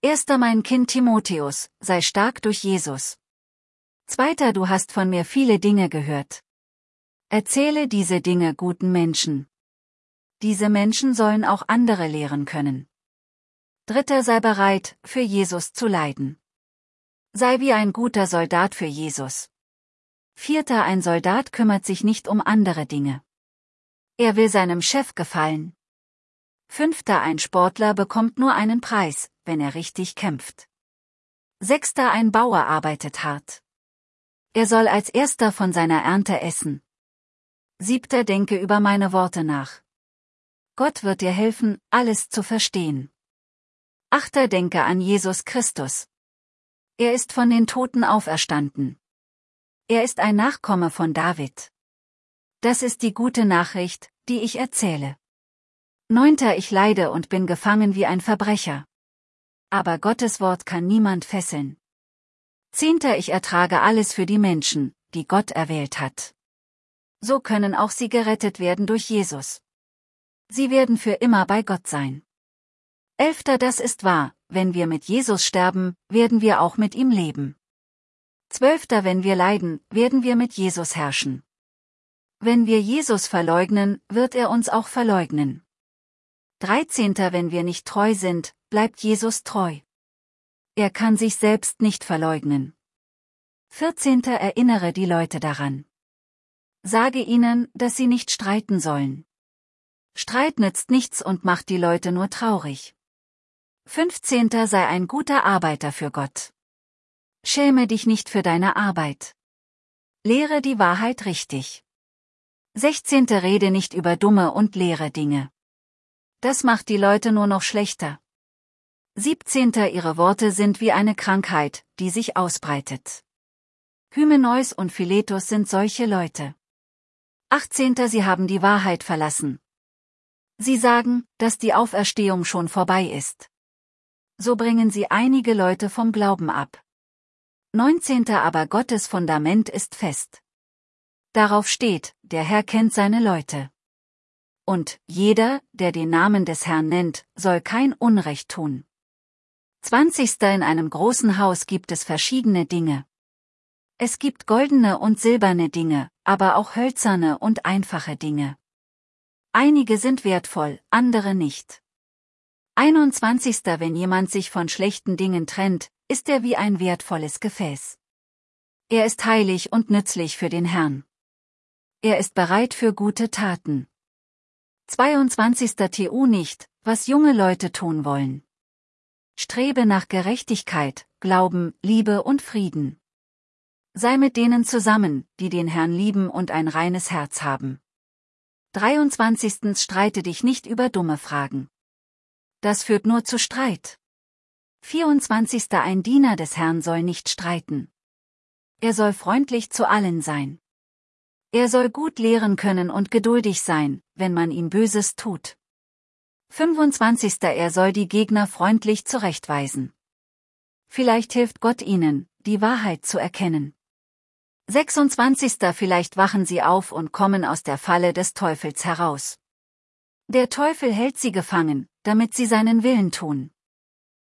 Erster mein Kind Timotheus, sei stark durch Jesus. Zweiter, du hast von mir viele Dinge gehört. Erzähle diese Dinge guten Menschen. Diese Menschen sollen auch andere lehren können. Dritter, sei bereit, für Jesus zu leiden. Sei wie ein guter Soldat für Jesus. Vierter, ein Soldat kümmert sich nicht um andere Dinge. Er will seinem Chef gefallen. Fünfter, ein Sportler bekommt nur einen Preis, wenn er richtig kämpft. Sechster, ein Bauer arbeitet hart. Er soll als erster von seiner Ernte essen. Siebter, denke über meine Worte nach. Gott wird dir helfen, alles zu verstehen. Achter, denke an Jesus Christus. Er ist von den Toten auferstanden. Er ist ein Nachkomme von David. Das ist die gute Nachricht, die ich erzähle. Neunter, ich leide und bin gefangen wie ein Verbrecher. Aber Gottes Wort kann niemand fesseln. Zehnter, ich ertrage alles für die Menschen, die Gott erwählt hat. So können auch sie gerettet werden durch Jesus. Sie werden für immer bei Gott sein. Elfter, das ist wahr, wenn wir mit Jesus sterben, werden wir auch mit ihm leben. Zwölfter, wenn wir leiden, werden wir mit Jesus herrschen. Wenn wir Jesus verleugnen, wird er uns auch verleugnen. 13. Wenn wir nicht treu sind, bleibt Jesus treu. Er kann sich selbst nicht verleugnen. 14. Erinnere die Leute daran. Sage ihnen, dass sie nicht streiten sollen. Streit nützt nichts und macht die Leute nur traurig. 15. Sei ein guter Arbeiter für Gott. Schäme dich nicht für deine Arbeit. Lehre die Wahrheit richtig. 16. Rede nicht über dumme und leere Dinge. Das macht die Leute nur noch schlechter. 17. Ihre Worte sind wie eine Krankheit, die sich ausbreitet. Hymeneus und Philetus sind solche Leute. 18. Sie haben die Wahrheit verlassen. Sie sagen, dass die Auferstehung schon vorbei ist. So bringen sie einige Leute vom Glauben ab. 19. Aber Gottes Fundament ist fest. Darauf steht, der Herr kennt seine Leute. Und jeder, der den Namen des Herrn nennt, soll kein Unrecht tun. 20. In einem großen Haus gibt es verschiedene Dinge. Es gibt goldene und silberne Dinge, aber auch hölzerne und einfache Dinge. Einige sind wertvoll, andere nicht. 21. Wenn jemand sich von schlechten Dingen trennt, ist er wie ein wertvolles Gefäß. Er ist heilig und nützlich für den Herrn. Er ist bereit für gute Taten. 22. Tu nicht, was junge Leute tun wollen. Strebe nach Gerechtigkeit, Glauben, Liebe und Frieden. Sei mit denen zusammen, die den Herrn lieben und ein reines Herz haben. 23. Streite dich nicht über dumme Fragen. Das führt nur zu Streit. 24. Ein Diener des Herrn soll nicht streiten. Er soll freundlich zu allen sein. Er soll gut lehren können und geduldig sein, wenn man ihm Böses tut. 25. Er soll die Gegner freundlich zurechtweisen. Vielleicht hilft Gott ihnen, die Wahrheit zu erkennen. 26. Vielleicht wachen sie auf und kommen aus der Falle des Teufels heraus. Der Teufel hält sie gefangen, damit sie seinen Willen tun.